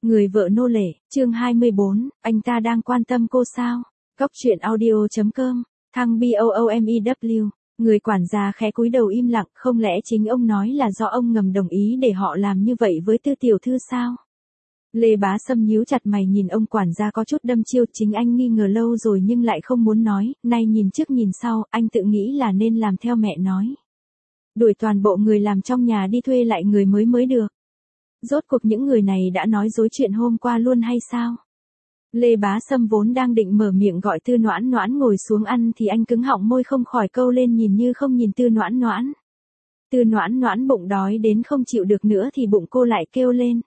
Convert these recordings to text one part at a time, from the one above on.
Người vợ nô lệ, chương 24, anh ta đang quan tâm cô sao? Cốc truyện audio.com, thăng BOOMEW, người quản gia khẽ cúi đầu im lặng, không lẽ chính ông nói là do ông ngầm đồng ý để họ làm như vậy với Tư tiểu thư sao? Lê Bá Sâm nhíu chặt mày nhìn ông quản gia có chút đâm chiêu, chính anh nghi ngờ lâu rồi nhưng lại không muốn nói, nay nhìn trước nhìn sau, anh tự nghĩ là nên làm theo mẹ nói. Đuổi toàn bộ người làm trong nhà đi thuê lại người mới được. Rốt cuộc những người này đã nói dối chuyện hôm qua luôn hay sao? Lê Bá Sâm vốn đang định mở miệng gọi Tư Noãn Noãn ngồi xuống ăn thì anh cứng họng môi không khỏi câu lên nhìn như không nhìn Tư Noãn Noãn. Tư Noãn Noãn bụng đói đến không chịu được nữa thì bụng cô lại kêu lên.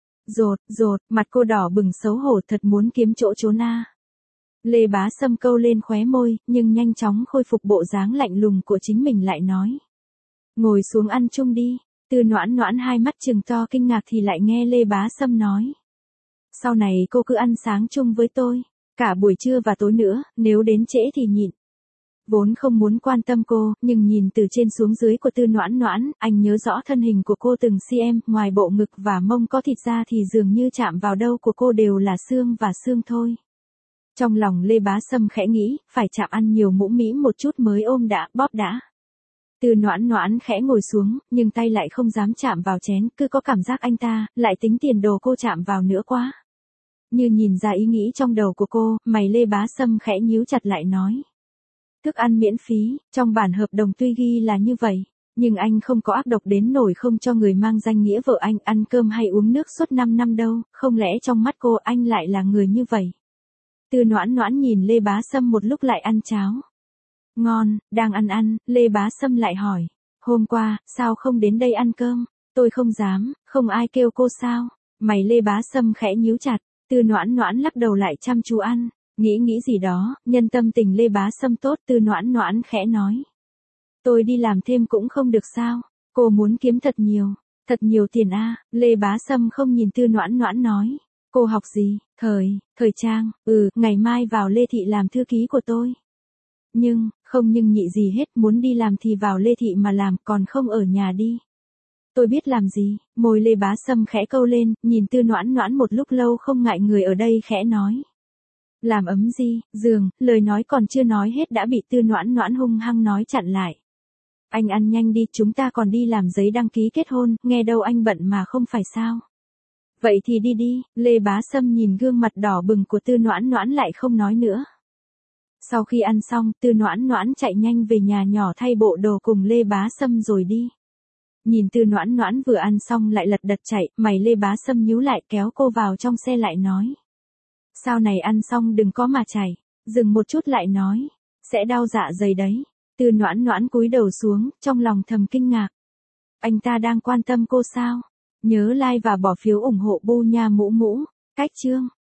Rột, mặt cô đỏ bừng xấu hổ thật muốn kiếm chỗ trốn a. Lê Bá Sâm câu lên khóe môi, nhưng nhanh chóng khôi phục bộ dáng lạnh lùng của chính mình lại nói. Ngồi xuống ăn chung đi. Tư Noãn Noãn hai mắt trừng to kinh ngạc thì lại nghe Lê Bá Sâm nói. Sau này cô cứ ăn sáng chung với tôi, cả buổi trưa và tối nữa, nếu đến trễ thì nhịn. Vốn không muốn quan tâm cô, nhưng nhìn từ trên xuống dưới của Tư Noãn Noãn, anh nhớ rõ thân hình của cô từng cm, ngoài bộ ngực và mông có thịt ra thì dường như chạm vào đâu của cô đều là xương và xương thôi. Trong lòng Lê Bá Sâm khẽ nghĩ, phải chạm ăn nhiều mũm mĩm một chút mới ôm đã, bóp đã. Tư Noãn Noãn khẽ ngồi xuống, nhưng tay lại không dám chạm vào chén, cứ có cảm giác anh ta, lại tính tiền đồ cô chạm vào nữa quá. Như nhìn ra ý nghĩ trong đầu của cô, mày Lê Bá Sâm khẽ nhíu chặt lại nói. Thức ăn miễn phí, trong bản hợp đồng tuy ghi là như vậy, nhưng anh không có ác độc đến nổi không cho người mang danh nghĩa vợ anh ăn cơm hay uống nước suốt 5 năm đâu, không lẽ trong mắt cô anh lại là người như vậy? Tư Noãn Noãn nhìn Lê Bá Sâm một lúc lại ăn cháo. Ngon, đang ăn, Lê Bá Sâm lại hỏi. Hôm qua, sao không đến đây ăn cơm? Tôi không dám, không ai kêu cô sao? Mày Lê Bá Sâm khẽ nhíu chặt, Tư Noãn Noãn lắc đầu lại chăm chú ăn. Nghĩ gì đó, nhân tâm tình Lê Bá Sâm tốt. Tư Noãn Noãn khẽ nói. Tôi đi làm thêm cũng không được sao? Cô muốn kiếm thật nhiều tiền a. Lê Bá Sâm không nhìn Tư Noãn Noãn nói. Cô học gì? Thời trang, ngày mai vào Lê Thị làm thư ký của tôi. Không nhưng nhị gì hết, muốn đi làm thì vào Lê Thị mà làm, còn không ở nhà đi. Tôi biết làm gì, môi Lê Bá Sâm khẽ câu lên, nhìn Tư Noãn Noãn một lúc lâu không ngại người ở đây khẽ nói. Làm ấm gì, giường, lời nói còn chưa nói hết đã bị Tư Noãn Noãn hung hăng nói chặn lại. Anh ăn nhanh đi, chúng ta còn đi làm giấy đăng ký kết hôn, nghe đâu anh bận mà không phải sao. Vậy thì đi, Lê Bá Sâm nhìn gương mặt đỏ bừng của Tư Noãn Noãn lại không nói nữa. Sau khi ăn xong, Tư Noãn Noãn chạy nhanh về nhà nhỏ thay bộ đồ cùng Lê Bá Sâm rồi đi. Nhìn Tư Noãn Noãn vừa ăn xong lại lật đật chạy, mày Lê Bá Sâm nhíu lại kéo cô vào trong xe lại nói. Sau này ăn xong đừng có mà chảy, dừng một chút lại nói. Sẽ đau dạ dày đấy. Tư Noãn Noãn cúi đầu xuống, trong lòng thầm kinh ngạc. Anh ta đang quan tâm cô sao? Nhớ like và bỏ phiếu ủng hộ Bu Nha Mũ Mũ. Cách chương.